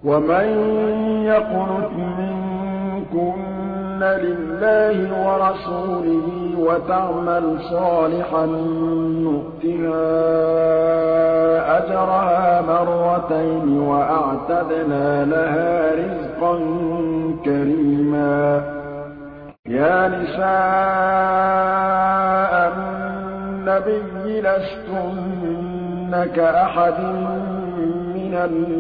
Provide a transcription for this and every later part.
ومن يقنت منكن لله ورسوله وتعمل صالحا نؤتها أجرها مرتين وأعتدنا لها رزقا كريما. يا نساء النبي لستن كأحد من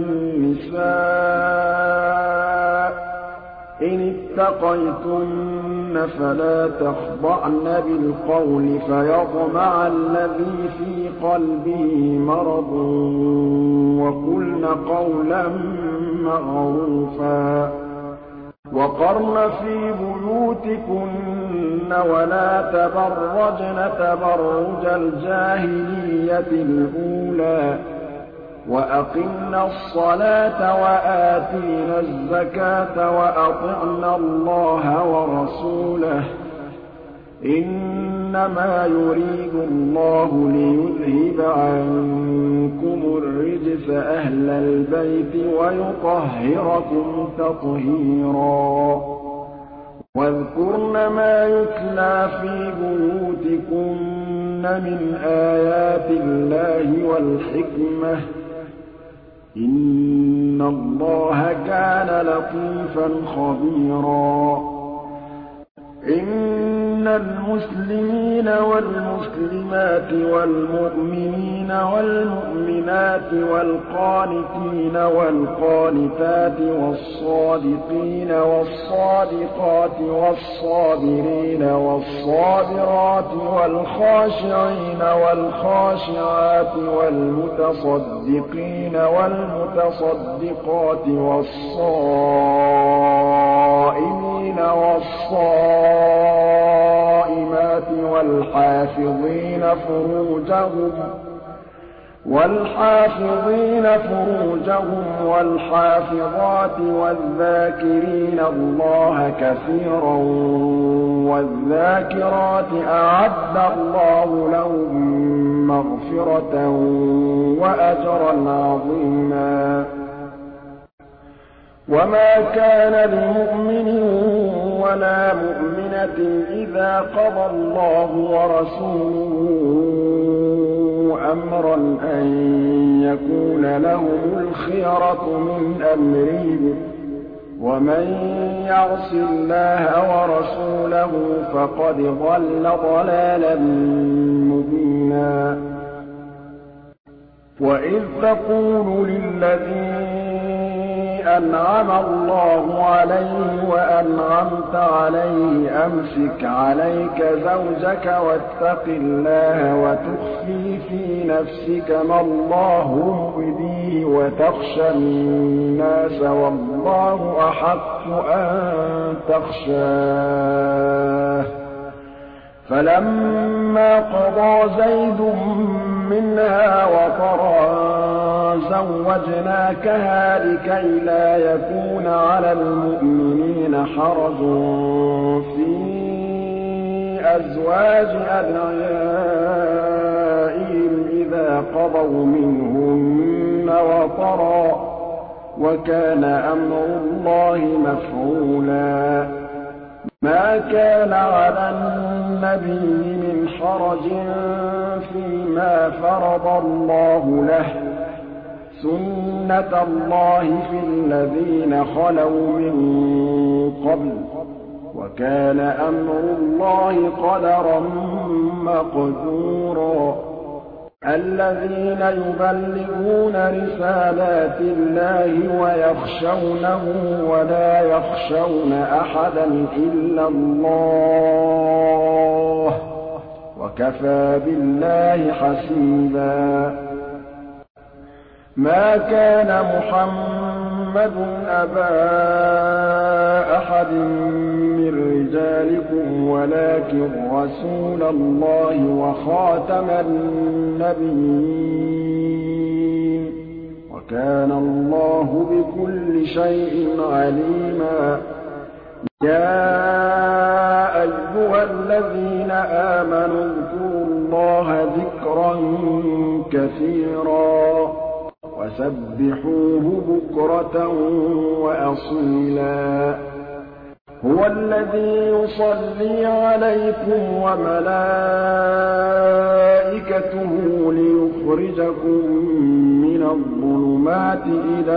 النساء إن اتقيتن فلا تخضعن بالقول فيطمع الذي في قلبه مرض وقلن قولا معروفا. وقرن في بيوتكن ولا تبرجن تبرج الجاهلية الأولى وأقمنا الصلاة وآتينا الزكاة وأطعنا الله ورسوله إنما يريد الله ليذهب عنكم الرجس أهل البيت ويطهركم تطهيرا. واذكرن ما يتلى في بيوتكن من آيات الله والحكمة إن الله كان لطيفا خبيرا. إن المسلمين والمسلمات والمؤمنين والمؤمنات والقانتين والقانتات والصادقين والصادقات والصابرين والصابرات والخاشعين والخاشعات والمتصدقين والمتصدقات والصائمين والصائمات والحافظين فروجهم والحافظات والذاكرين الله كثيرا والذاكرات أعد الله لهم مغفرة وأجرا عظيما. وما كان لمؤمن ولا مؤمنة إذا قضى الله ورسوله أمرا أن يكون لهم الخيرة من أمرهم ومن يعص الله ورسوله فقد ضل ضلالا مبينا. وإذ تقول للذين أنعم الله عليه وأنعمت عليه أمسك عليك زوجك واتق الله وتخفي في نفسك ما الله مبديه وتخشى الناس والله أحق أن تخشاه فلما قضى زيد منها وطرا زوجناكها لكي لا يكون على المؤمنين حرج في أزواج أدعيائهم إذا قضوا منهن وطرا وكان أمر الله مفعولا. ما كان على النبي من حرج فيما فرض الله له سنة الله في الذين خلوا من قبل وكان أمر الله قدرا مقدورا. الذين يبلغون رسالات الله ويخشونه ولا يخشون أحدا إلا الله وكفى بالله حسيبا. ما كان محمد أبا أحد من رجالكم ولكن رسول الله وخاتم النبيين وكان الله بكل شيء عليما. يا أيها الذين آمنوا اذكروا الله ذكرا كثيرا وسبحوه بكرة وأصيلا هو الذي يصلي عليكم وملائكته ليخرجكم من الظلمات إلى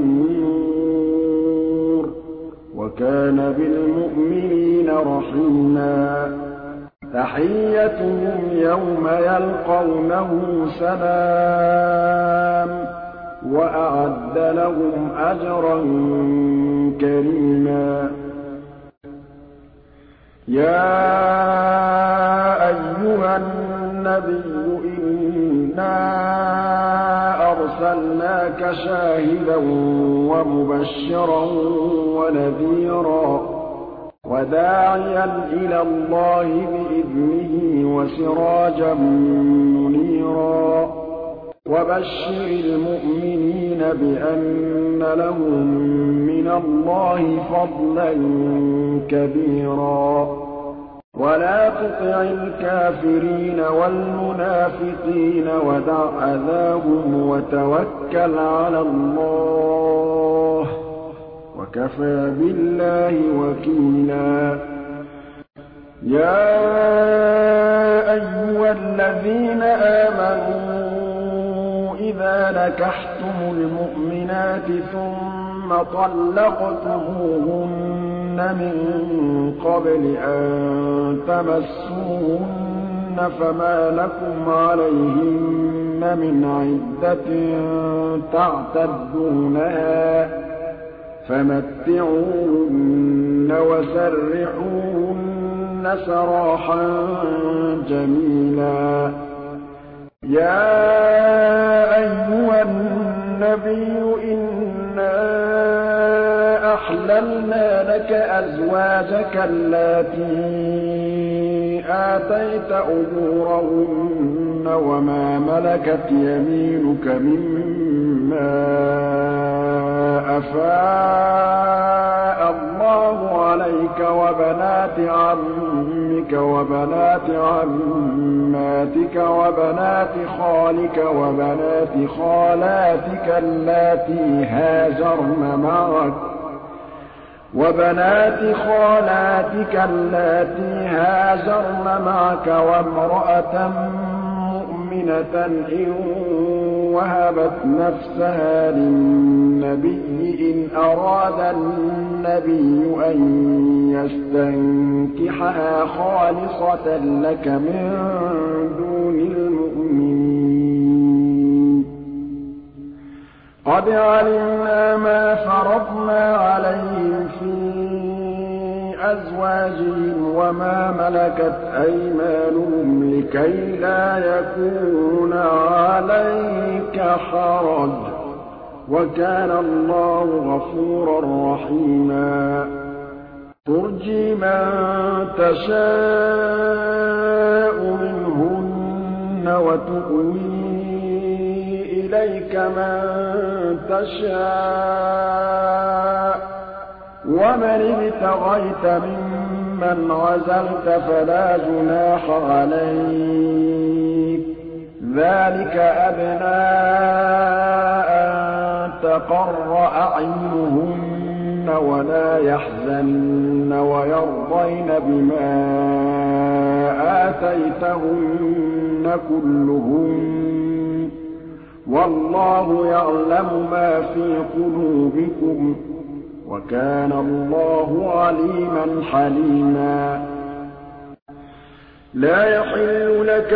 النور وكان بالمؤمنين رحيما تحيتهم يوم يلقونه سلام وأعد لهم أجرا كريما يا أيها النبي إنا أرسلناك شاهدا ومبشرا ونذيرا وداعيا إلى الله بإذنه وسراجا منيرا وبشر المؤمنين بأن لهم من الله فضلا كبيرا ولا تطع الكافرين والمنافقين ودع أذاهم وتوكل على الله وكفى بالله وكيلا يا أيها الذين آمنوا إذا نكحتم المؤمنات ثم طلقتموهن من قبل أن تمسوهن فما لكم عليهن من عدة تعتدونها فمتعوهن وسرحوهن سراحا جميلا يا أيها النبي إنا أحللنا لك أزواجك اللاتي آتيت أجورهن وما ملكت يمينك مما أفاء الله عليك وبنات عمك وبنات عماتك وبنات خالك وبنات خالاتك اللاتي هاجرن معك وامرأة مؤمنة إن وهبت نفسها للنبي إن أراد النبي أن يستنكحها خالصة لك من دون المؤمنين قد علمنا ما فرضنا عليهم في أزواجهم وما ملكت أيمانهم لكي لا يكون عليك حرج وكان الله غفورا رحيما ترجي من تشاء منهن وتؤوي إليك من تشاء ومن ابتغيت ممن عزلت فلا جناح عليك ذلك أدنى أن تقر أعينهن ولا يحزن ويرضين بما آتيتهن كلهن والله يعلم ما في قلوبكم وكان الله عليما حليما لا يحل لك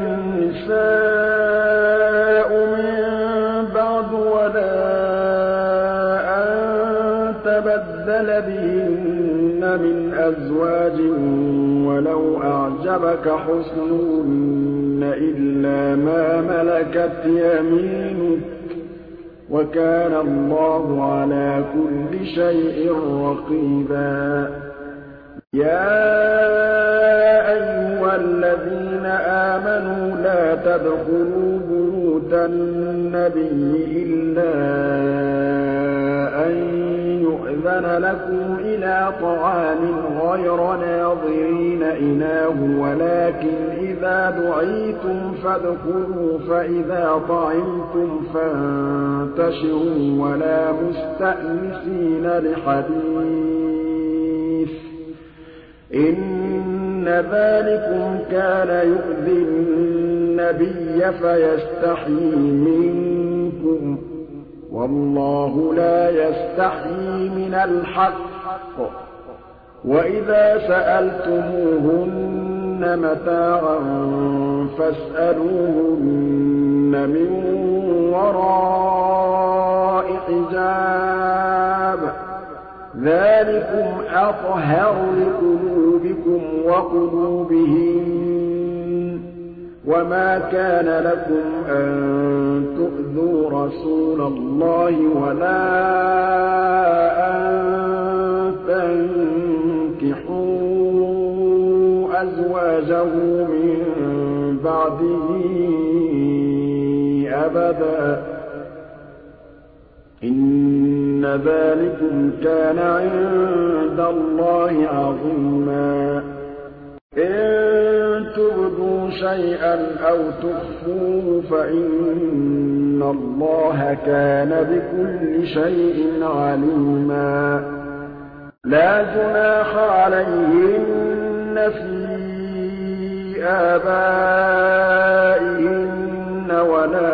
النساء من بعد ولا أن تبدل بهن من أزواج ولو أعجبك حسنهن إلا ما ملكت يمينك وكان الله على كل شيء رقيبا يا أيها الذين آمنوا لا تدخلوا بيوت النبي إلا أن يؤذن لكم إلى طعام غير ناظرين إناه ولكن إذا دعيتم فادخلوا فإذا طعمتم فانتشروا ولا مستأنسين لحديث إن ذلكم كان يؤذي النبي فيستحيي منكم والله لا يستحيي من الحق وإذا سألتموهن متاعا فاسألوهن من وراء حجاب ذلكم أطهر لقلوبكم وقلوبهن وما كان لكم أن تؤذوا رسول الله ولا أن تنكحوا أزواجه من بعده أبدا إن ذلكم كان عند الله عظيما إن تبدوا شيئا أو تخفوه فإن الله كان بكل شيء عليما لا جناح عليهن في آبائهن ولا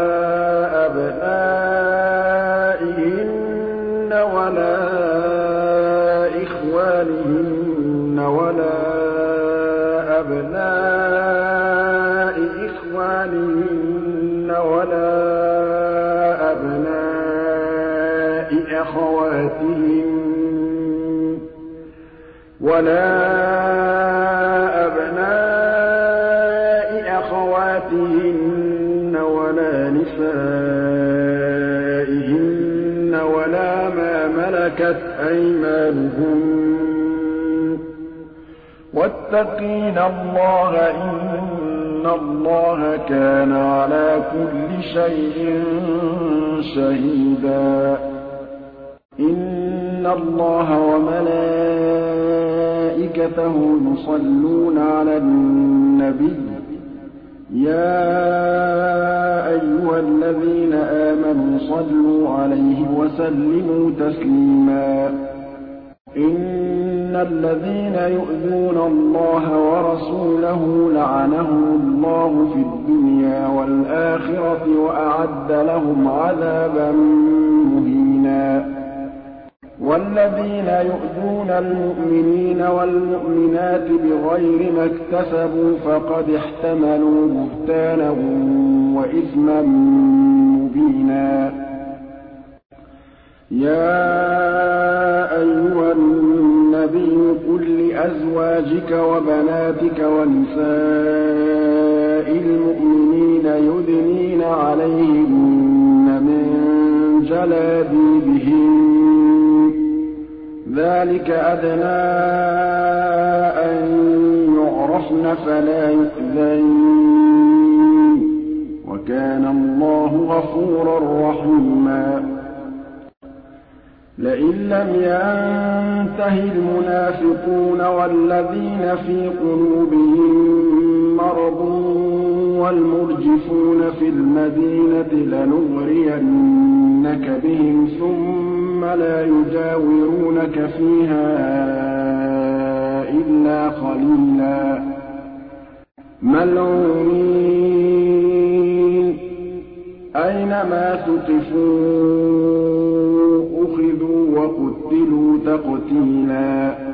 أبنائهن ولا إخوانهن ولا أبناء إخوانهن ولا أبناء أخواتهن ولا أبناء أخواتهن ولا نسائهن ولا ما ملكت أيمانهن واتقين الله إن الله كان على كل شيء شهيدا إن الله وملائكته يصلون على النبي يا أيها الذين آمنوا صلوا عليه وسلموا تسليما إن الذين يؤذون الله ورسوله لعنهم الله في الدنيا والآخرة وأعد لهم عذابا مهينا والذين يؤذون المؤمنين والمؤمنات بغير ما اكتسبوا فقد احتملوا بهتانا وإثما مبينا يا أيها النبي قل لأزواجك وبناتك ونساء المؤمنين يدنين عليهن من جلابيبهن ذلك أدنى أن يعرفن فلا يؤذين وكان الله غفورا رحيما لئن لم ينته المنافقون والذين في قلوبهم مرض والمرجفون في المدينة لنغرينك بهم ثم لا يجاورونك فيها إلا قليلا ملعونين أينما ثقفوا أخذوا وقتلوا تقتيلا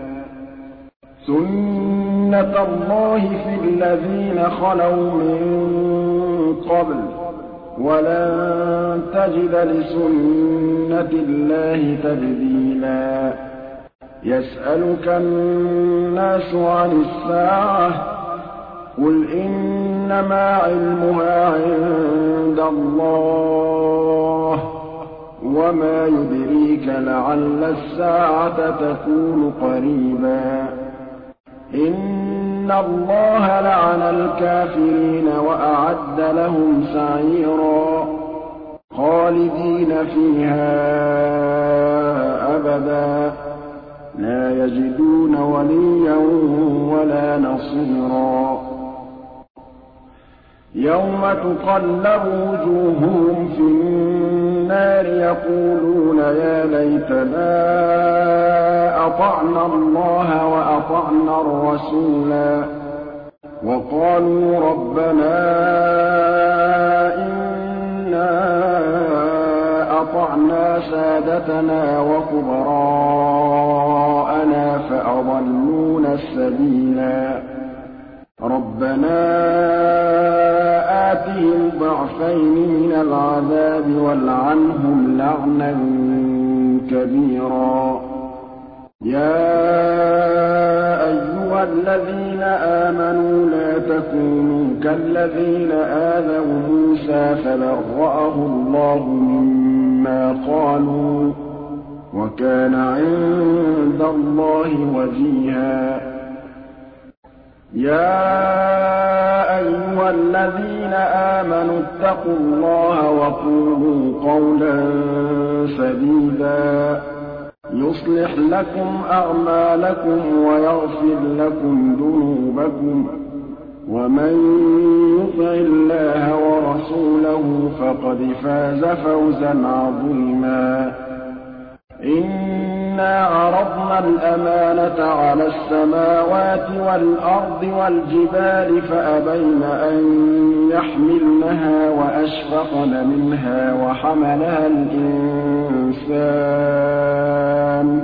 سنة الله في الذين خلوا من قبل ولن تجد لسنة الله تبديلا يسألك الناس عن الساعة قل إنما علمها عند الله وما يدريك لعل الساعة تكون قريبا إن الله لعن الكافرين وأعد لهم سعيرا خالدين فيها أبدا بَصِيرًا يَوْمَ تُقَلَّبُ وُجُوهُهُمْ فِي النَّارِ يَقُولُونَ يَا لَيْتَنَا أَطَعْنَا اللَّهَ وَأَطَعْنَا الرَّسُولَا وَقَالُوا رَبَّنَا إِنَّا أَطَعْنَا سَادَتَنَا وَكُبَرَاءَنَا فَأَضَلُّونَا السَّبِيلَا رَبَّنَا آتِهِمْ ضِعْفَيْنِ مِنَ الْعَذَابِ وَالْعَنْهُمْ لَعْنًا كَبِيرًا يَا أَيُّهَا الَّذِينَ آمَنُوا لَا تَكُونُوا كَالَّذِينَ آذَوْا مُوسَىٰ فَبَرَّأَهُ اللَّهُ مِمَّا قَالُوا وَكَانَ عِندَ اللَّهِ وَجِيهًا يَا أَيُّهَا الَّذِينَ آمَنُوا اتَّقُوا اللَّهَ وَقُولُوا قَوْلًا سَدِيدًا يُصْلِحْ لَكُمْ أَعْمَالَكُمْ وَيَغْفِرْ لَكُمْ ذُنُوبَكُمْ وَمَن يُطِعِ اللَّهَ وَرَسُولَهُ فَقَدْ فَازَ فَوْزًا عَظِيمًا إِنَّا عَرَضْنَا الْأَمَانَةَ عَلَى السَّمَاوَاتِ وَالْأَرْضِ وَالْجِبَالِ فَأَبَيْنَ أَن يَحْمِلْنَهَا وَأَشْفَقْنَ مِنْهَا وَحَمَلَهَا الْإِنسَانُ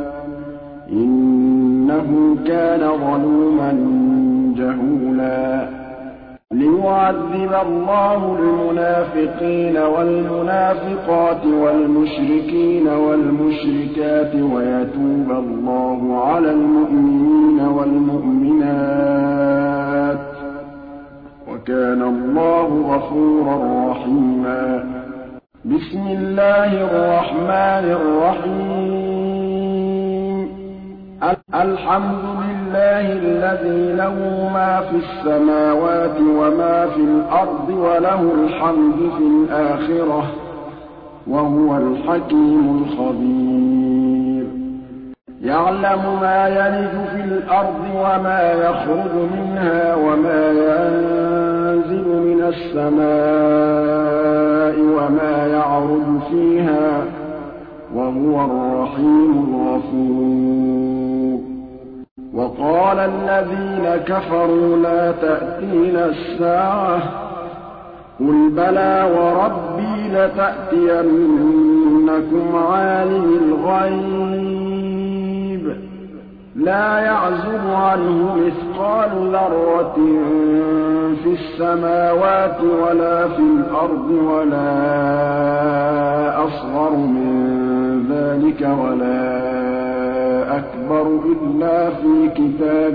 إِنَّهُ كَانَ ظَلُومًا جَهُولًا لِيُعَذِّبَ اللَّهُ الْمُنَافِقِينَ وَالْمُنَافِقَاتِ وَالْمُشْرِكِينَ وَالْمُشْرِكَاتِ وَيَتُوبَ اللَّهُ عَلَى الْمُؤْمِنِينَ وَالْمُؤْمِنَاتِ وَكَانَ اللَّهُ غَفُورًا رَّحِيمًا بِسْمِ اللَّهِ الرَّحْمَٰنِ الرَّحِيمِ الْحَمْدُ لِلَّهِ الَّذِي لَهُ مَا فِي السَّمَاوَاتِ وَمَا في الْأَرْضِ وَلَهُ الْحَمْدُ فِي الْآخِرَةِ وَهُوَ الْحَكِيمُ الْخَبِيرُ يَعْلَمُ مَا يَلِجُ في الْأَرْضِ وَمَا يَخْرُجُ مِنْهَا وَمَا يَنزِلُ مِنَ السَّمَاءِ وَمَا يَعْرُجُ فِيهَا وَهُوَ الرَّحِيمُ الْغَفُورُ وَقَالَ الَّذِينَ كَفَرُوا لَا تَأْتِينَا السَّاعَةُ قُلْ بَلَىٰ وَرَبِّي لَتَأْتِيَنَّكُمْ عَالِمِ الْغَيْبِ لَا يَعْزُبُ عَنْهُ مِثْقَالُ ذَرَّةٍ فِي السَّمَاوَاتِ وَلَا فِي الْأَرْضِ وَلَا أَصْغَرُ مِن ذَٰلِكَ وَلَا أَكْبَرُ إِلَّا فِي كِتَابٍ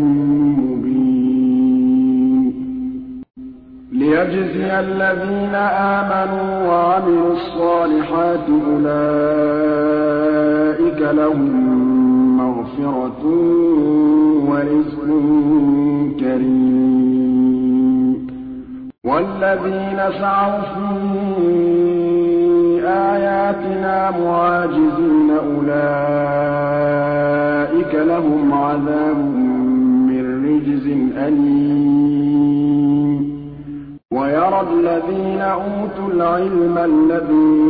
مُّبِينٍ لِيَجْزِيَ الَّذِينَ آمَنُوا وَعَمِلُوا الصَّالِحَاتِ أُولَٰئِكَ لَهُم مَّغْفِرَةٌ وَرِزْقٌ كَرِيمٌ وَالَّذِينَ سَعَوْا فِي آيَاتِنَا مُعَاجِزِينَ أُولَٰئِكَ لَهُمْ عَذَابٌ مِّن رِّجْزٍ أَلِيمٌ وَيَرَى الَّذِينَ أُوتُوا الْعِلْمَ الَّذِي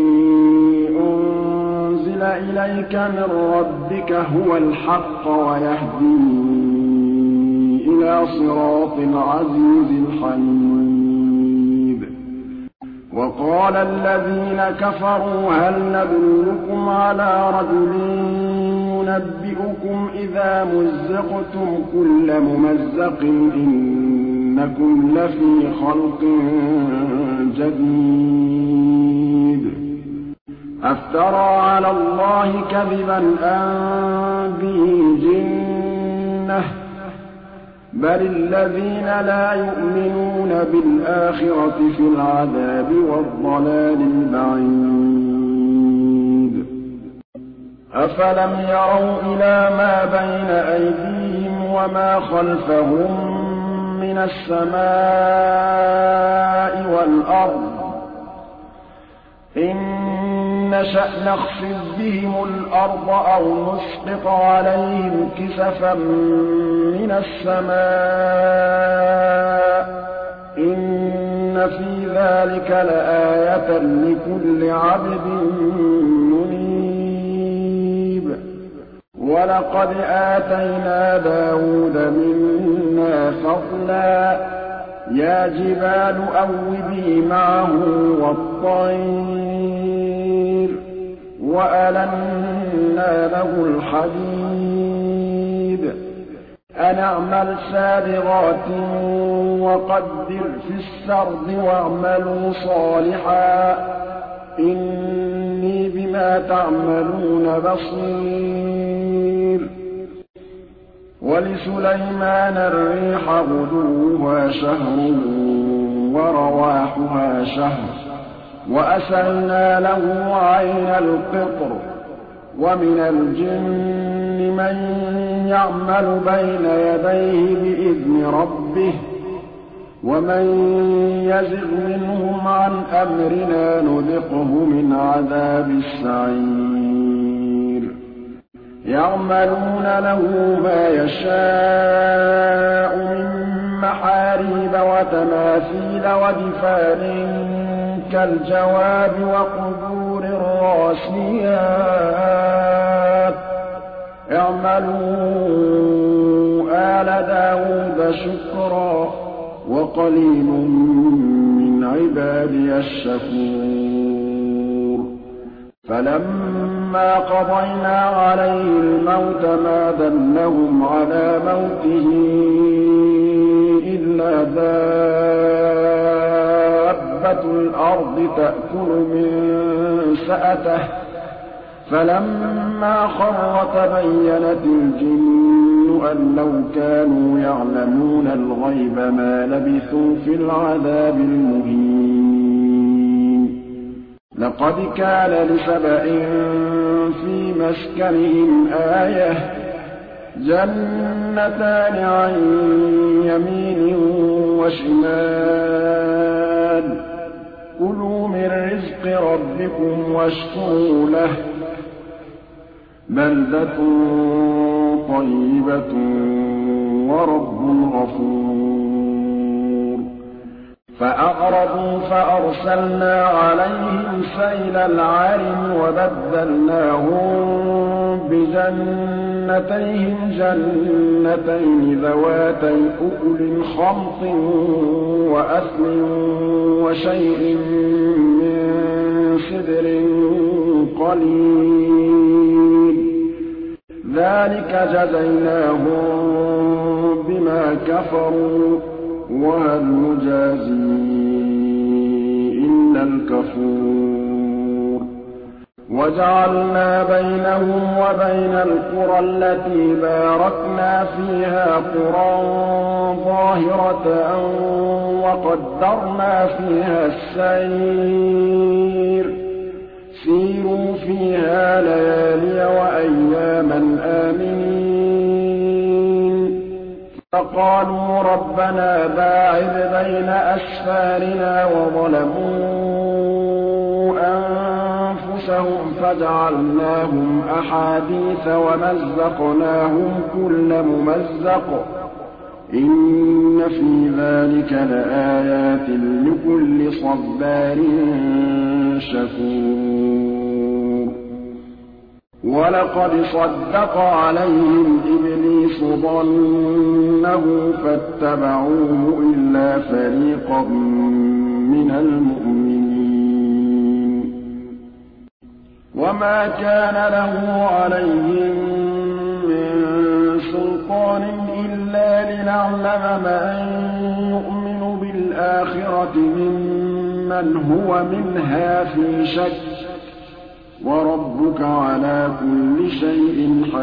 أُنزِلَ إِلَيْكَ مِن رَّبِّكَ هُوَ الْحَقَّ وَيَهْدِي إِلَىٰ صِرَاطِ الْعَزِيزِ الْحَمِيدِ وَقَالَ الَّذِينَ كَفَرُوا هَلْ نَدُلُّكُمْ عَلَىٰ رَجُلٍ يُنَبِّئُكُمْ إِذَا مُزِّقْتُمْ كُلَّ مُمَزَّقٍ إِنَّكُمْ لَفِي خَلْقٍ جَدِيدٍ أَفْتَرَىٰ عَلَى اللَّهِ كَذِبًا أَم بِهِ جِنَّةٌ بَلِ الَّذِينَ لَا يُؤْمِنُونَ بِالْآخِرَةِ فِي الْعَذَابِ وَالضَّلَالِ الْبَعِيدِ أَفَلَمْ يَرَوْا إِلَىٰ مَا بَيْنَ أَيْدِيهِمْ وَمَا خَلْفَهُم مِّنَ السَّمَاءِ وَالْأَرْضِ إِن نشأ نخسف بهم الأرض أو نسقط عليهم كسفا من السماء إن في ذلك لآية لكل عبد منيب ولقد آتينا داود منا فضلا يا جبال أوبي معه والطير وألنا له الحديد أن اعمل سابغات وقدر في السرد واعملوا صالحا إني بما تعملون بصير ولسليمان الريح غدوها شهر ورواحها شهر وأسلنا له عين القطر ومن الجن من يعمل بين يديه بإذن ربه ومن يزغ منهم عن أمرنا نذقه من عذاب السعير يعملون له ما يشاء من محاريب وتماثيل ودفان كالجواب وقدور الراسيات اعملوا آل داود شكرا وقليل من عبادي الشكور فلما قضينا عليه الموت ما دلهم على موته إلا دابة الأرض تأكل من سأته فلما خر تبينت الجن أن لو كانوا يعلمون الغيب ما لبثوا في العذاب المهين لقد كان لسبأ في مسكنهم آية جنتان عن يمين وشمال كلوا من رزق ربكم واشكروا له بلدة طيبة ورب غفور فأعرضوا فأرسلنا عليهم سيل العرم وبدلناهم بجنتيهم جنتين ذواتي أكل خمط وأثل وشيء من سدر قليل ذلك جزيناهم بما كفروا وهل نجازي إلا الكفور وجعلنا بينهم وبين القرى التي باركنا فيها قرى ظاهرة وقدرنا فيها السير سيروا فيها ليالي وأياما آمنين فقالوا ربنا باعد بين أسفارنا وظلموا أنفسهم فجعلناهم أحاديث ومزقناهم كل ممزق إن في ذلك لآيات لكل صبار شكور ولقد صدق عليهم إبليس ظنه فاتبعوه إلا فريقا من المؤمنين وما كان له عليهم من سلطان إلا لنعلم من يؤمن بالآخرة ممن هو منها في شك وربك على كل شيء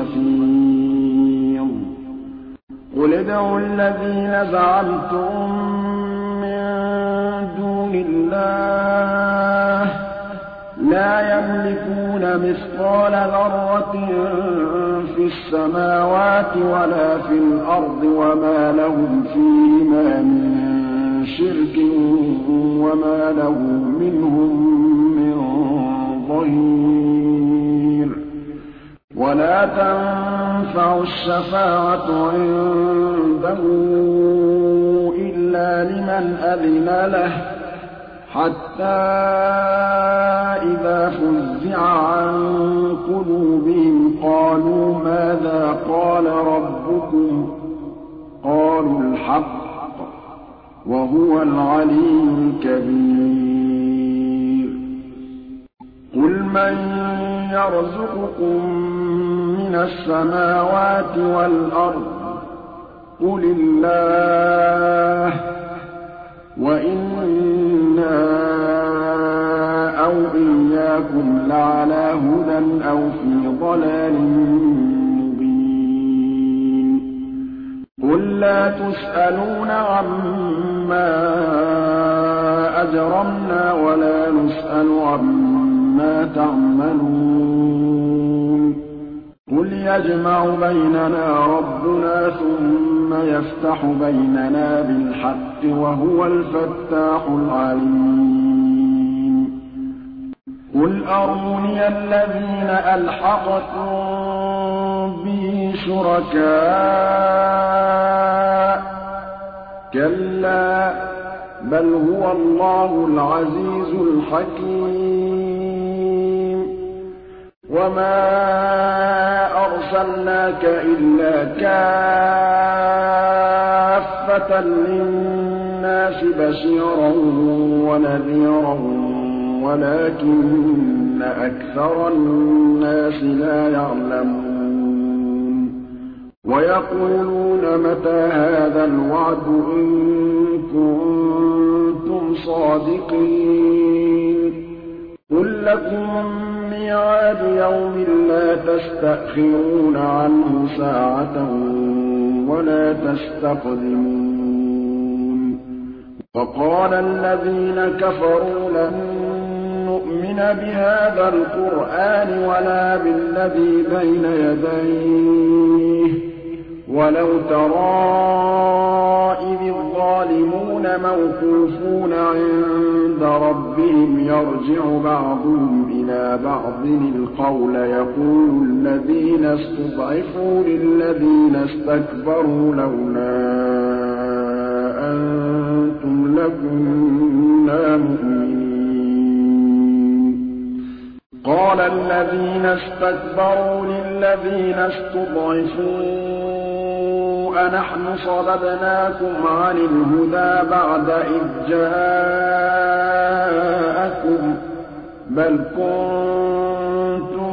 حفيظ قل ادعوا الذين زعمتم من دون الله لا يملكون مثقال ذرة في السماوات ولا في الأرض وما لهم فيهما من شرك وما له منهم من ظهير ولا تنفع الشفاعة عنده إلا لمن أذن له حتى إذا فزع عن قلوبهم قالوا ماذا قال ربكم قالوا الحق وهو العلي الكبير قل من يرزقكم من السماوات والأرض قل الله وإنا أو إياكم لعلى هدى أو في ضلال مبين قل لا تسألون عما أجرمنا ولا نسأل عما تعملون قل يجمع بيننا ربنا ثم يفتح بيننا بالحق وهو الفتاح العليم قل أروني الذين ألحقتم به شركاء كلا بل هو الله العزيز الحكيم وما أرسلناك إلا كافة للناس بشيرا ونذيرا ولكن أكثر الناس لا يعلمون ويقولون متى هذا الوعد إن كنتم صادقين قل لكم ميعاد يوم لا تستأخرون عنه ساعة ولا تستقدمون وقال الذين كفروا لن نؤمن بهذا القرآن ولا بالذي بين يديه ولو ترى إذ الظالمون موقوفون عند ربهم يرجع بعضهم إلى بعض القول يقول الذين استضعفوا للذين استكبروا لولا أنتم لكنا مؤمنين قال الذين استكبروا للذين استضعفوا أنحن صددناكم عن الهدى بعد إذ جاءكم بل كنتم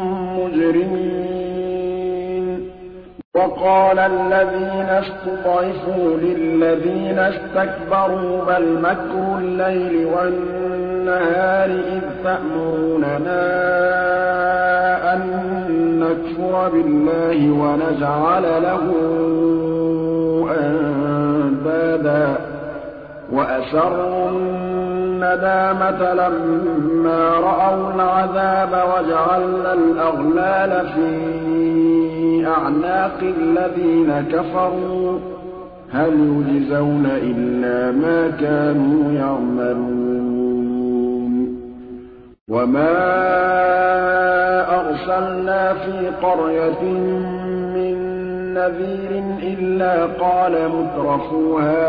مجرمين وقال الذين استضعفوا للذين استكبروا بل مكر الليل والنهار إذ تأمروننا أن نكفر بالله ونجعل له أندادا وأسروا الندامة لما رأوا العذاب وجعلنا الأغلال في أعناق الذين كفروا هل يجزون إلا ما كانوا يعملون وما أرسلنا في قرية من نذير إلا قال مترفوها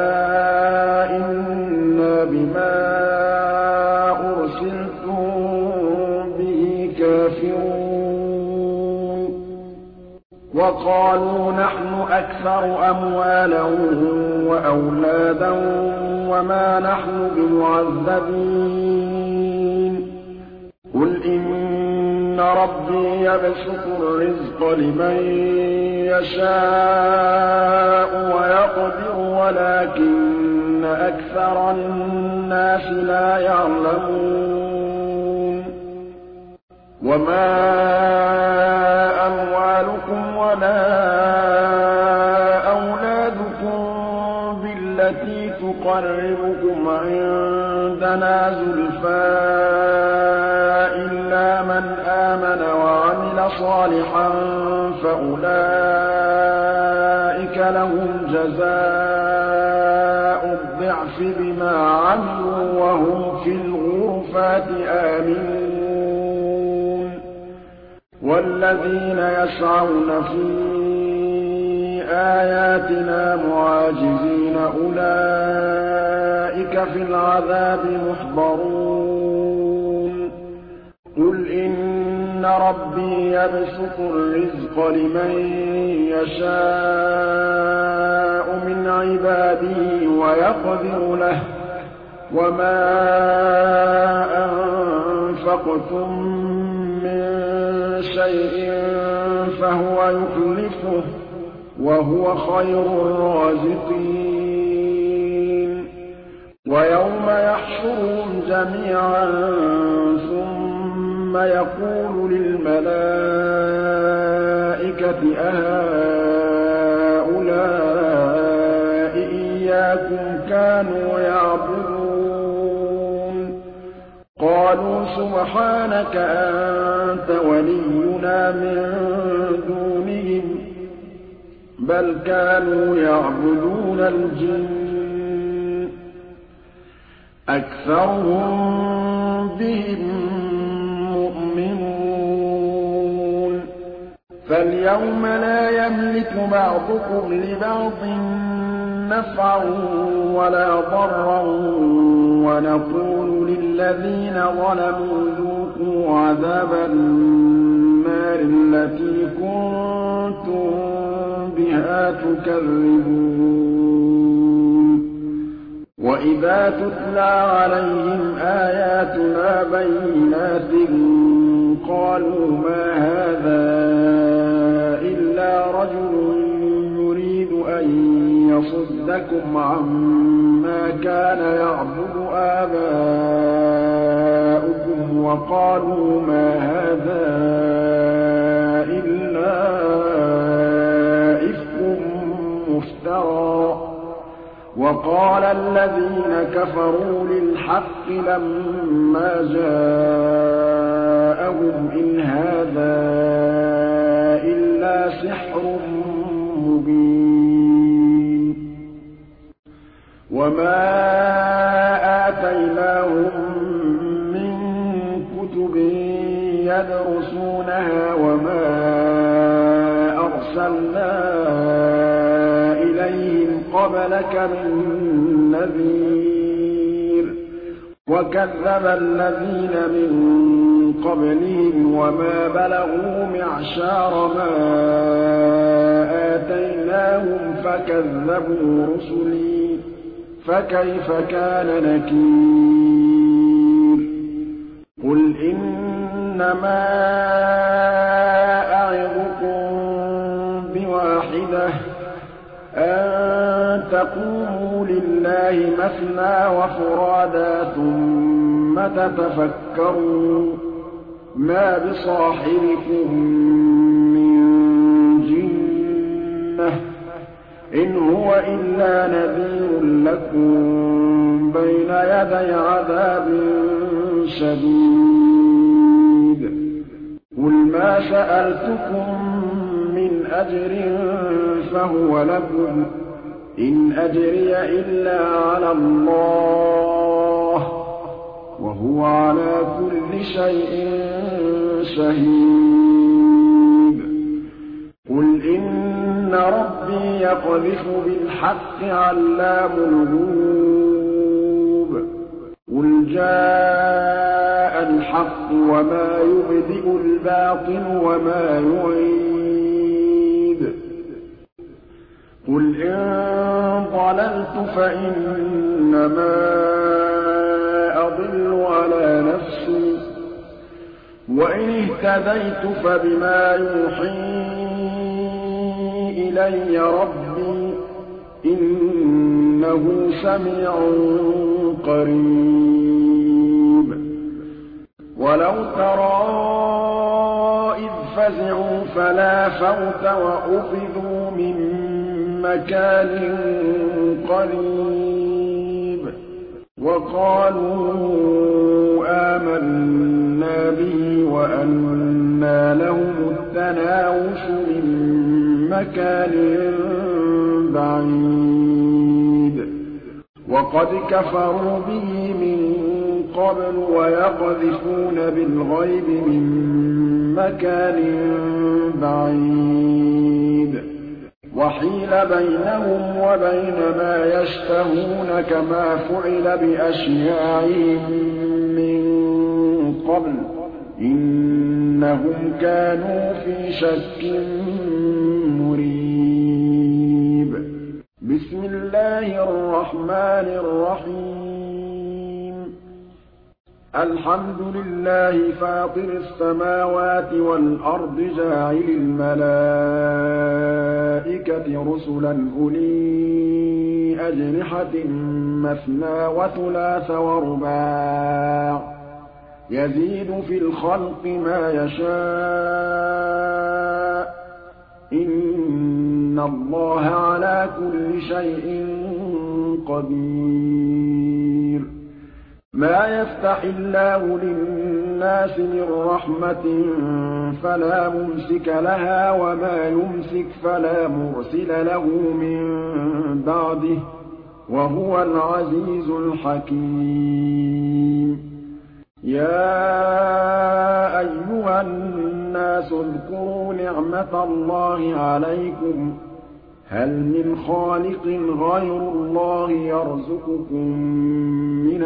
إنا بما أرسلتم به كافرون وقالوا نحن أكثر أموالا وأولادا وما نحن بمعذبين قل إن ربي يبسط الرزق لمن يشاء ويقدر ولكن أكثر الناس لا يعلمون وما أموالكم ولا أولادكم بالتي تقربكم عندنا زلفى إلا من آمن وعمل صالحا فأولئك لهم جزاء الضعف بما عملوا وهم في الغرفات آمنون والذين يسعون في آياتنا معاجزين أولئك في العذاب محضرون قل إن ربي يبسط الرزق لمن يشاء من عباده ويقدر له وما أنفقتم من شيء فهو يخلفه وهو خير الرازقين ويوم يحشرهم جميعا ثم يقول للملائكة أهؤلاء إياكم كانوا يعبدون قالوا سبحانك أنت ولينا من دونهم بل كانوا يعبدون الجن أكثرهم بهم مؤمنون فاليوم لا يملك بعضكم لبعض نفعا ولا ضرا ونقول للذين ظلموا ذوقوا عذاب النار التي كنتم بها تكذبون وإذا تتلى عليهم آياتنا بينات قالوا ما هذا إلا رجل يريد أن يصدكم عما كان يعبد آباؤكم وقالوا ما هذا إلا إفك مفترى وقال الذين كفروا للحق لما جاءهم إن هذا إلا سحر مبين وما آتيناهم من كتب يدرسونها وما أرسلنا إليهم قبلك من نذير وكذب الذين من قبلهم وما بلغوا معشار ما آتيناهم فكذبوا رسلي فكيف كان نكير قل إنما أعظكم بواحدة أن تقوموا لله مثنى وفرادا ثم تتفكروا ما بصاحبكم من جنة إن هو إلا نذير لكم بين يدي عذاب شديد قل ما سألتكم من أجر فهو لكم إن أجري إلا على الله وهو على كل شيء شهيد قل إن ربي يقذف بالحق علام الغيوب قل جاء الحق وما يبدئ الباطل وما يعيد قل إن ضللت فإنما أضل على نفسي وإن اهتديت فبما يوحي إلي ربي إنه سميع قريب ولو ترى إذ فزعوا فلا فوت وأخذوا من مكان قريب وقالوا آمنا به وأنى لهم التناوش من مكان بعيد وقد كفروا به من قَبْلُ وَيَقْذِفُونَ بِالْغَيْبِ مِن مَّكَانٍ بَعِيدٍ وَحِيلَ بَيْنَهُمْ وَبَيْنَ مَا يَشْتَهُونَ كَمَا فُعِلَ بِأَشْيَاعِهِم مِّن قَبْلُ ۚ إِنَّهُمْ كَانُوا فِي شَكٍّ مُّرِيبٍ بِسْمِ اللَّهِ الرَّحْمَٰنِ الرَّحِيمِ الْحَمْدُ لِلَّهِ فَاطِرِ السَّمَاوَاتِ وَالْأَرْضِ جَاعِلِ الْمَلَائِكَةِ رُسُلًا أُولِي أَجْنِحَةٍ مَّثْنَىٰ وَثُلَاثَ وَرُبَاعَ ۚ يَزِيدُ فِي الْخَلْقِ مَا يَشَاءُ ۚ إِنَّ اللَّهَ عَلَىٰ كُلِّ شَيْءٍ قَدِيرٌ مَا يَفْتَحِ اللَّهُ لِلنَّاسِ مِن رَّحْمَةٍ فَلَا مُمْسِكَ لَهَا وَمَا يُمْسِكْ فَلَا مُرْسِلَ لَهُ مِن بَعْدِهِ ۚ وَهُوَ الْعَزِيزُ الْحَكِيمُ يَا أَيُّهَا النَّاسُ اذْكُرُوا نِعْمَةَ اللَّهِ عَلَيْكُمْ ۚ هَلْ مِنْ خَالِقٍ غَيْرُ اللَّهِ يَرْزُقُكُم مِّنَ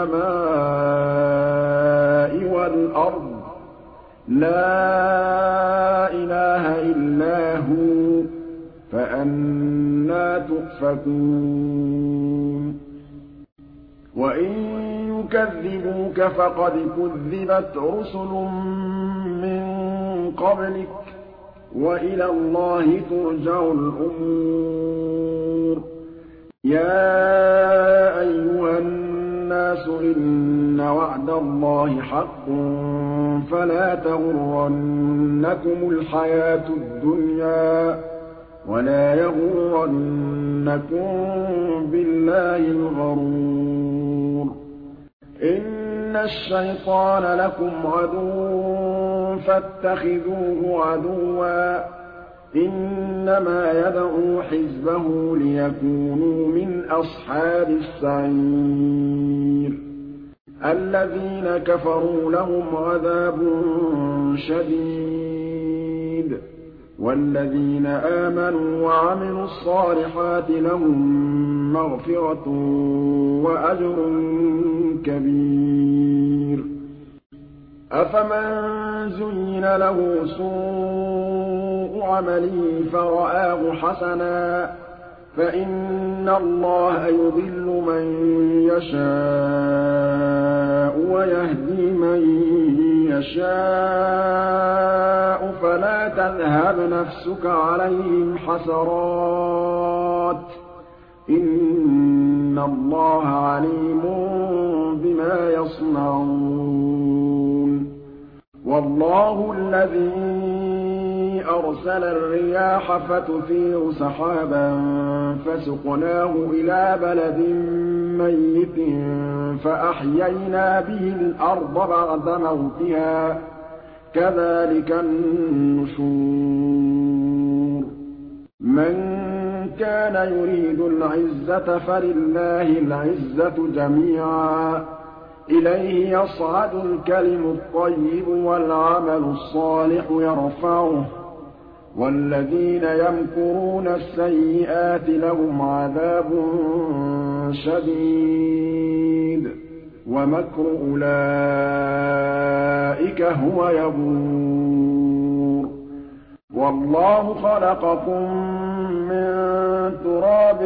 السَّمَاءِ وَالْأَرْضِ ۚ لَا إِلَٰهَ إِلَّا هُوَ ۖ فَأَنَّىٰ تُؤْفَكُونَ وَإِن يُكَذِّبُوكَ فَقَدْ كُذِّبَتْ رُسُلٌ مِّن قَبْلِكَ ۚ وَإِلَى اللَّهِ تُرْجَعُ الْأُمُورُ يَا أَيُّهَا النَّاسُ إِنَّ وَعْدَ اللَّهِ حَقٌّ فَلَا تَغُرَّنَّكُمُ الْحَيَاةُ الدُّنْيَا ۖ وَلَا يَغُرَّنَّكُم بِاللَّهِ الْغَرُورُ إِنَّ الشَّيْطَانَ لَكُمْ عَدُوٌّ فَاتَّخِذُوهُ عَدُوًّا ۚ إِنَّمَا يَدْعُو حِزْبَهُ لِيَكُونُوا مِنْ أَصْحَابِ السَّعِيرِ الَّذِينَ كَفَرُوا لَهُمْ عَذَابٌ شَدِيدٌ ۖ وَالَّذِينَ آمَنُوا وَعَمِلُوا الصَّالِحَاتِ لَهُم مَّغْفِرَةٌ وَأَجْرٌ كَبِيرٌ أَفَمَن زُيِّنَ لَهُ سُوءُ عَمَلِهِ فَرَآهُ حَسَنًا ۖ فَإِنَّ اللَّهَ يُضِلُّ مَن يَشَاءُ وَيَهْدِي مَن يَشَاءُ ۖ فَلَا تَذْهَبْ نَفْسُكَ عَلَيْهِمْ حَسَرَاتٍ ۚ إِنَّ اللَّهَ عَلِيمٌ بِمَا يَصْنَعُونَ وَاللَّهُ الَّذِي أَرْسَلَ الرِّيَاحَ فَتُثِيرُ سَحَابًا فَسُقْنَاهُ إِلَىٰ بَلَدٍ مَّيِّتٍ فَأَحْيَيْنَا بِهِ الْأَرْضَ بَعْدَ مَوْتِهَا ۚ كَذَٰلِكَ النُّشُورُ مَن كَانَ يُرِيدُ الْعِزَّةَ فَلِلَّهِ الْعِزَّةُ جَمِيعًا ۚ إِلَيْهِ يَصْعَدُ الْكَلِمُ الطَّيِّبُ وَالْعَمَلُ الصَّالِحُ يَرْفَعُهُ ۚ وَالَّذِينَ يَمْكُرُونَ السَّيِّئَاتِ لَهُمْ عَذَابٌ شَدِيدٌ ۖ وَمَكْرُ أُولَٰئِكَ هُوَ يَبُورُ وَاللَّهُ خَلَقَكُم مِّن تُرَابٍ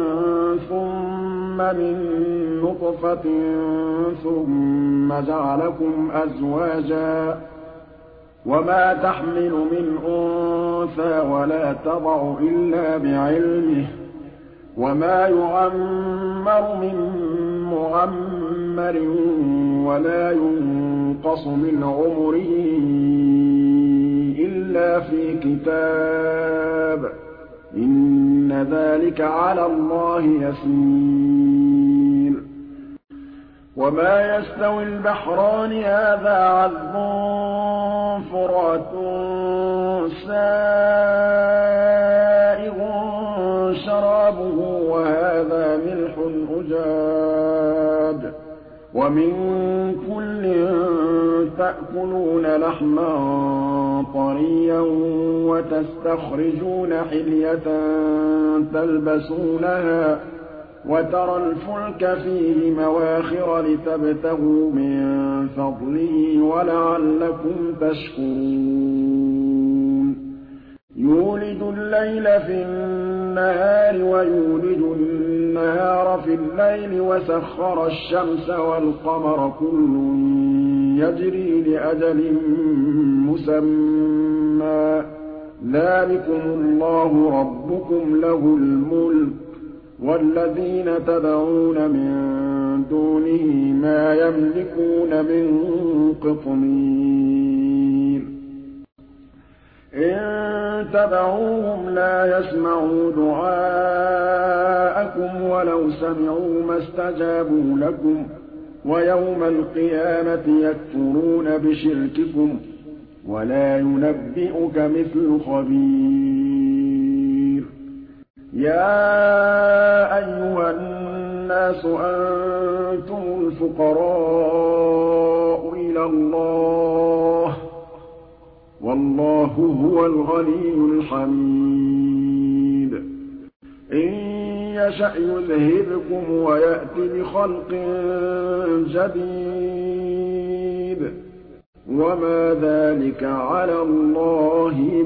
ثُمَّ مِن نُّطْفَةٍ ثُمَّ جَعَلَكُمْ أَزْوَاجًا ۚ وَمَا تَحْمِلُ مِنْ أُنثَىٰ وَلَا تَضَعُ إِلَّا بِعِلْمِهِ ۚ وَمَا يُعَمَّرُ مِن مُّعَمَّرٍ وَلَا يُنقَصُ مِنْ عُمُرِهِ إِلَّا فِي كِتَابٍ ۚ إِنَّ ذَٰلِكَ عَلَى اللَّهِ يَسِيرٌ وَمَا يَسْتَوِي الْبَحْرَانِ هَٰذَا عَذْبٌ فُرَاتٌ سَائِغٌ شَرَابُهُ وَهَٰذَا مِلْحٌ أُجَاجٌ وَمِن كُلٍّ تَأْكُلُونَ لَحْمًا طَرِيًّا وَتَسْتَخْرِجُونَ حِلْيَةً تَلْبَسُونَهَا وَتَرَى الْفُلْكَ فِيهِ مَوَاخِرَ لِتَبْتَغُوا مِن فَضْلِهِ وَلَعَلَّكُمْ تَشْكُرُونَ يُولِجُ اللَّيْلَ فِي النَّهَارِ وَيُولِجُ النَّهَارَ في الليل وسخر الشمس والقمر كل يجري لأجل مسمى ذلكم الله ربكم له الملك والذين تدعون من دونه ما يملكون من قطمير إن تدعوهم لا يسمعوا دعاءكم ولو سمعوا ما استجابوا لكم ويوم القيامة يكفرون بشرككم ولا ينبئك مثل خبير يا أيها الناس أنتم الفقراء إلى الله والله هو الغني الحميد إن يشأ يذهبكم ويأتِ بخلق جديد وما ذلك على الله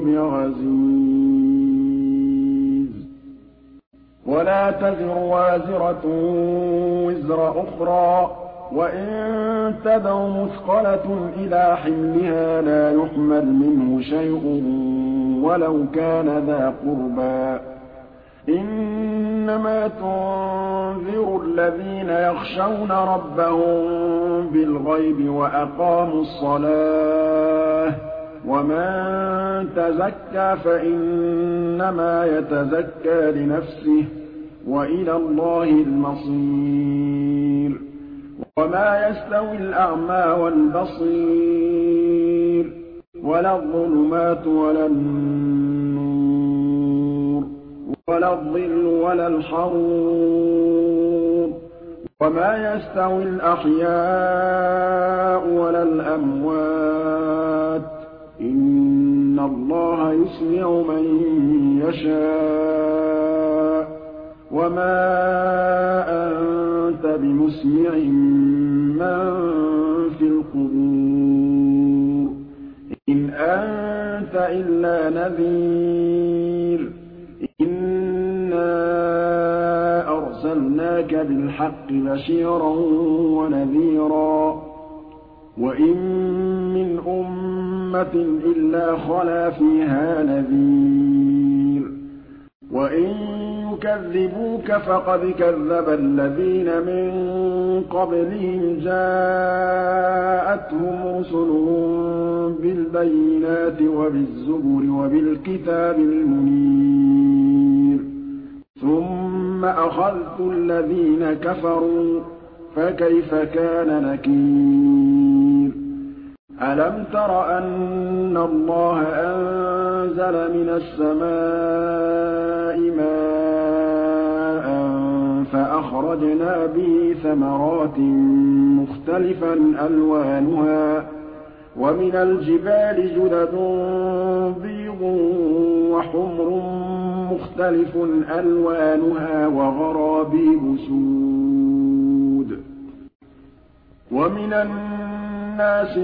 بعزيز ولا تزر وازرة وزر أخرى وإن تدع مثقلة إلى حملها لا يحمل منه شيء ولو كان ذا قربى إنما تنذر الذين يخشون ربهم بالغيب وأقاموا الصلاة ومن تزكى فإنما يتزكى لنفسه وإلى الله المصير وما يستوي الأعمى والبصير ولا الظلمات ولا النور ولا الظل ولا الحرور وما يستوي الأحياء ولا الأموات إن الله يسمع من يشاء وما أنت بمسمع من في القبور إن أنت إلا نذير إنا أرسلناك بالحق بشيرا ونذيرا وإن من أمة إلا خلا فيها نذير وإن يكذبوك فقد كذب الذين من قبلهم جاءتهم رسلهم بالبينات وبالزبر وبالكتاب المنير ثم أخذت الذين كفروا فكيف كان نكير ألم تر أن الله أنزل من السماء ماء فأخرجنا به ثمرات مختلفا ألوانها ومن الجبال جدد بيض وحمر مختلف ألوانها وغرابيب سود ومن الناس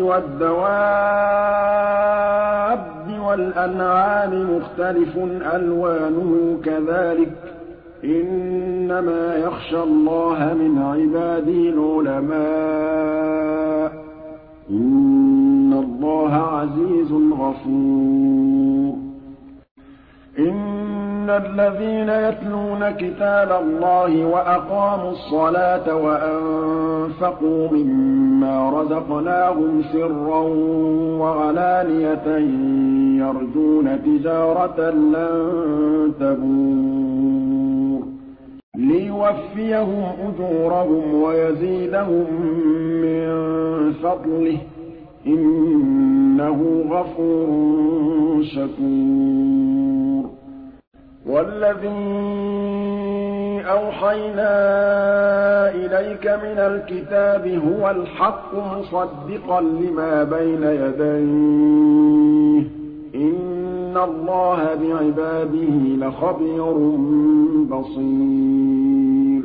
والدواب والأنعام مختلف ألوانه كذلك إنما يخشى الله من عباده العلماء إن الله عزيز غفور إن الذين يتلون كتاب الله وأقاموا الصلاة وأنفقوا مما رزقناهم سرا وعلانية يرجون تجارة لن تبور ليوفيهم أجورهم ويزيدهم من فضله إنه غفور شكور والذي أوحينا إليك من الكتاب هو الحق مصدقا لما بين يديه إن الله بعباده لخبير بصير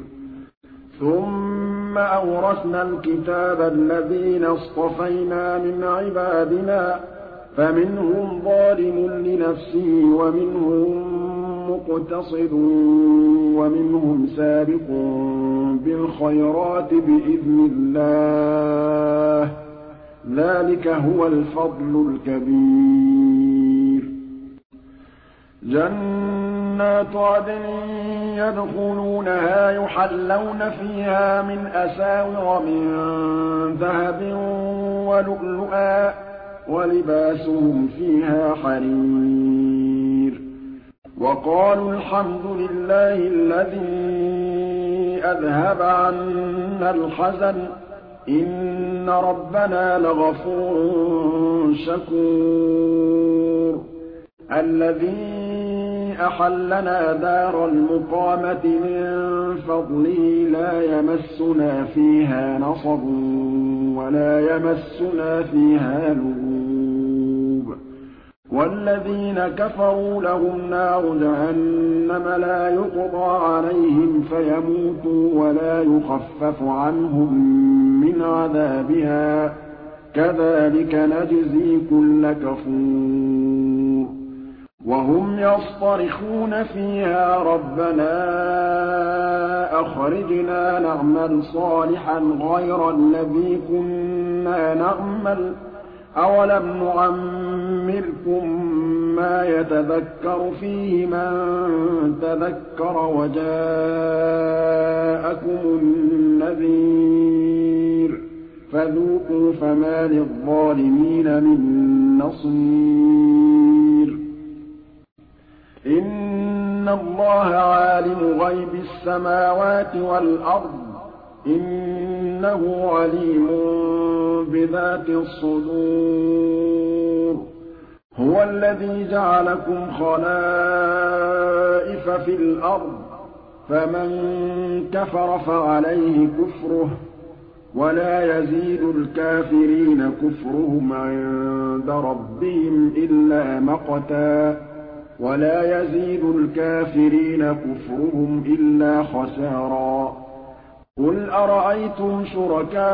ثم أورثنا الكتاب الذين اصطفينا من عبادنا فمنهم ظالم لنفسه ومنهم مقتصد ومنهم سابق بالخيرات بإذن الله ذلك هو الفضل الكبير جنات عدن يدخلونها يحلون فيها من أساور من ذهب ولؤلؤا ولباسهم فيها حرير وقالوا الحمد لله الذي أذهب عنا الحزن إن ربنا لغفور شكور الذي أحلنا دار المقامة من فضله لا يمسنا فيها نصب ولا يمسنا فيها لغوب والذين كفروا لهم نار جهنم لا يقضى عليهم فيموتوا ولا يخفف عنهم من عذابها كذلك نجزي كل كفور وهم يصطرخون فيها ربنا أخرجنا نعمل صالحا غير الذي كنا نعمل أولم نعمركم ما يتذكر فيه من تذكر وجاءكم النذير فذوقوا فما للظالمين من نصير إن الله عالم غيب السماوات والأرض إنه عليم بذات الصدور هو الذي جعلكم خلائف في الأرض فمن كفر فعليه كفره ولا يزيد الكافرين كفرهم عند ربهم إلا مقتا ولا يزيد الكافرين كفرهم إلا خسارا قل أرأيتم شركاءكم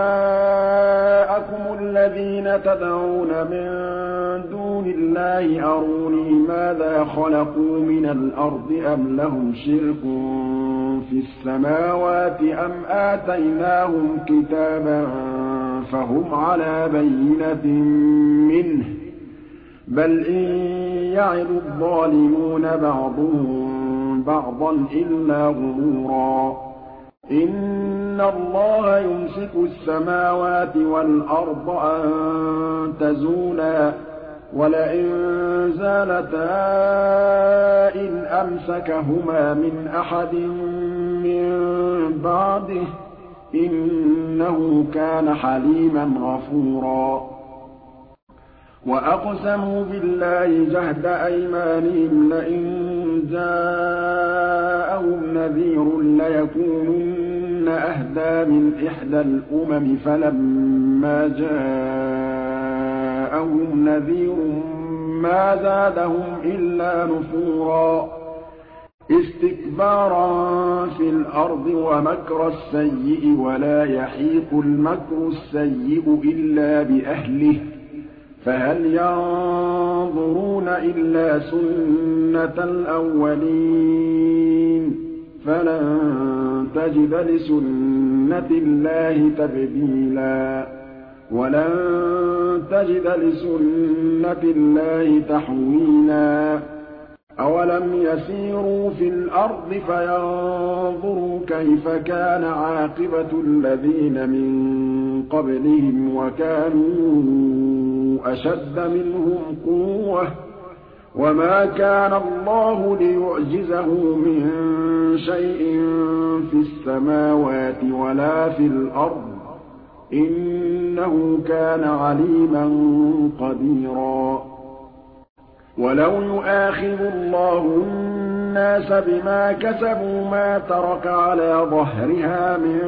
الذين تدعون من دون الله أروني ماذا خلقوا من الأرض أم لهم شرك في السماوات أم آتيناهم كتابا فهم على بينة منه بل إن يعد الظالمون بعضهم بعضا إلا غرورا إن الله يمسك السماوات والأرض أن تزولا ولئن زالتا إن أمسكهما من أحد من بعده إنه كان حليما غفورا وأقسموا بالله جهد أيمانهم لئن جاءهم نذير ليكونن أهدى من إحدى الأمم فلما جاءهم نذير ما زادهم إلا نفورا استكبارا في الأرض ومكر السيئ ولا يحيق المكر السيئ إلا بأهله فهل ينظرون إلا سنة الأولين فلن تجد لسنة الله تبديلا ولن تجد لسنة الله تحويلا أولم يسيروا في الأرض فينظروا كيف كان عاقبة الذين من قبلهم وكانوا أشد منهم قوة وما كان الله ليعجزه من شيء في السماوات ولا في الأرض إنه كان عليما قديرا ولو يؤاخذ الله النَّاسَ بِمَا كَسَبُوا مَا تَرَكَ عَلَىٰ ظَهْرِهَا مِن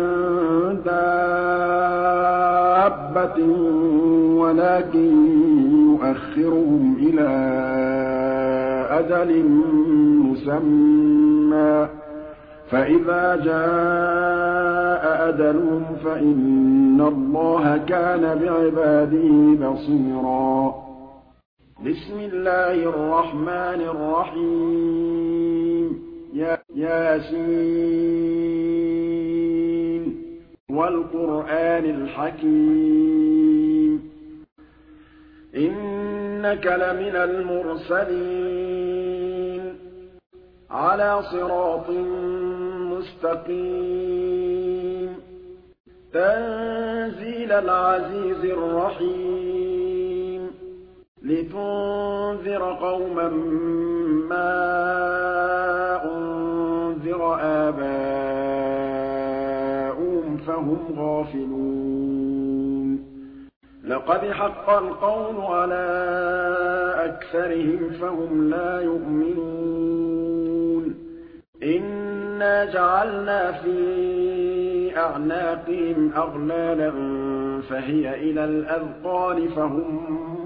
دَابَّةٍ وَلَٰكِن يُؤَخِّرُهُمْ إِلَىٰ أَجَلٍ مُّسَمًّى ۖ فَإِذَا جَاءَ أَجَلُهُمْ فَإِنَّ اللَّهَ كَانَ بِعِبَادِهِ بَصِيرًا. بسم الله الرحمن الرحيم. ياسين والقرآن الحكيم إنك لمن المرسلين على صراط مستقيم تنزيل العزيز الرحيم لتنذر قوما ما أنذر آباؤهم فهم غافلون لقد حق القول على أكثرهم فهم لا يؤمنون إنا جعلنا في أعناقهم أغلالا فهي إلى الأذقان فهم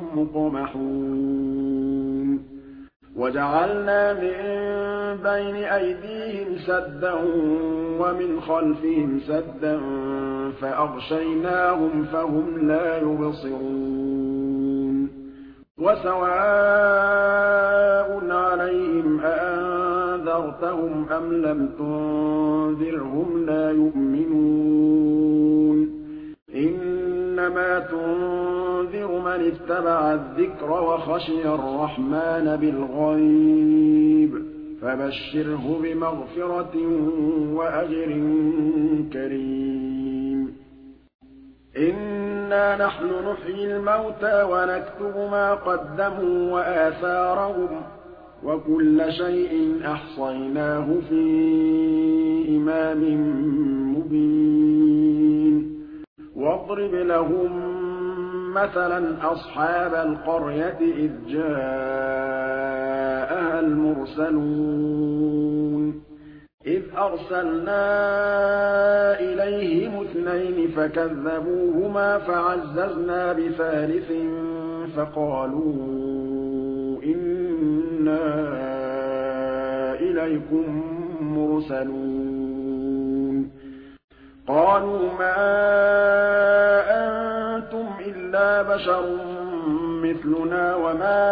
مقمحون وجعلنا من بين أيديهم سدا ومن خلفهم سدا فأغشيناهم فهم لا يبصرون وسواء عليهم أأنذرتهم أم لم تنذرهم لا يؤمنون إنما تنذر من اتبع الذكر وخشي الرحمن بالغيب فبشره بمغفرة وأجر كريم إنا نحن نحيي الموتى ونكتب ما قدموا وآثارهم وكل شيء أحصيناه في إمام مبين واضرب لهم مثلا أصحاب القرية إذ جاءها المرسلون إذ أرسلنا إليهم اثنين فكذبوهما فعززنا بثالث فقالوا إنا إليكم مرسلون قالوا ما أنتم إلا بشر مثلنا وما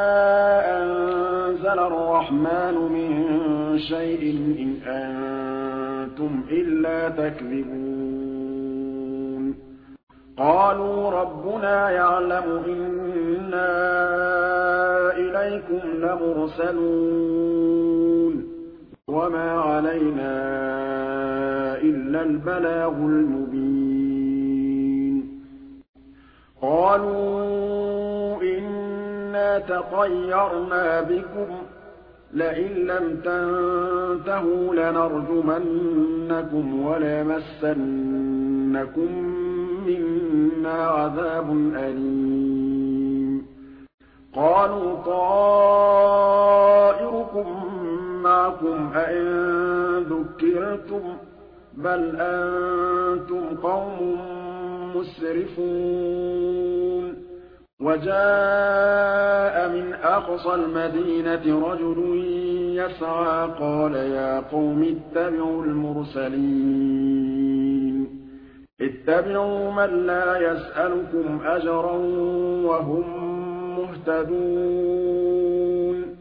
أنزل الرحمن من شيء إن أنتم إلا تكذبون قالوا ربنا يعلم إنا إليكم لمرسلون وما علينا إلا البلاغ المبين قالوا إنا تطيرنا بكم لئن لم تنتهوا لنرجمنكم وليمسنكم منا عذاب أليم قالوا طائركم معكم أئن ذكرتم بل أنتم قوم مسرفون وجاء من أقصى المدينة رجل يسعى قال يا قوم اتبعوا المرسلين اتبعوا من لا يسألكم أجرا وهم مهتدون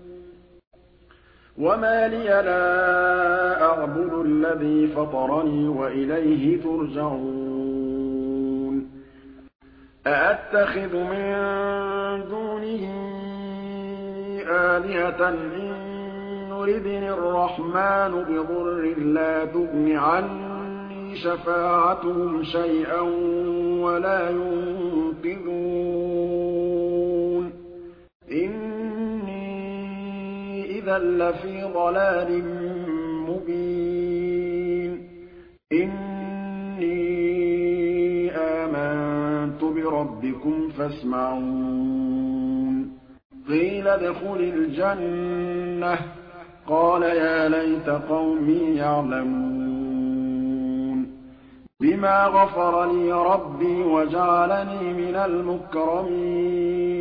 وما لي لا أعبد الذي فطرني وإليه ترجعون أأتخذ من دونه آلهة إن يردني الرحمن بضر لا تغن عني شفاعتهم شيئا ولا ينقذون إني إذا لفي ضلال مبين إني آمنت بربكم فاسمعون قيل ادخل الجنة قَالَ يَا لَيْتَ قَوْمِي يَعْلَمُونَ بِمَا غَفَرَ لِي رَبِّي وَجَعَلَنِي مِنَ الْمُكْرَمِينَ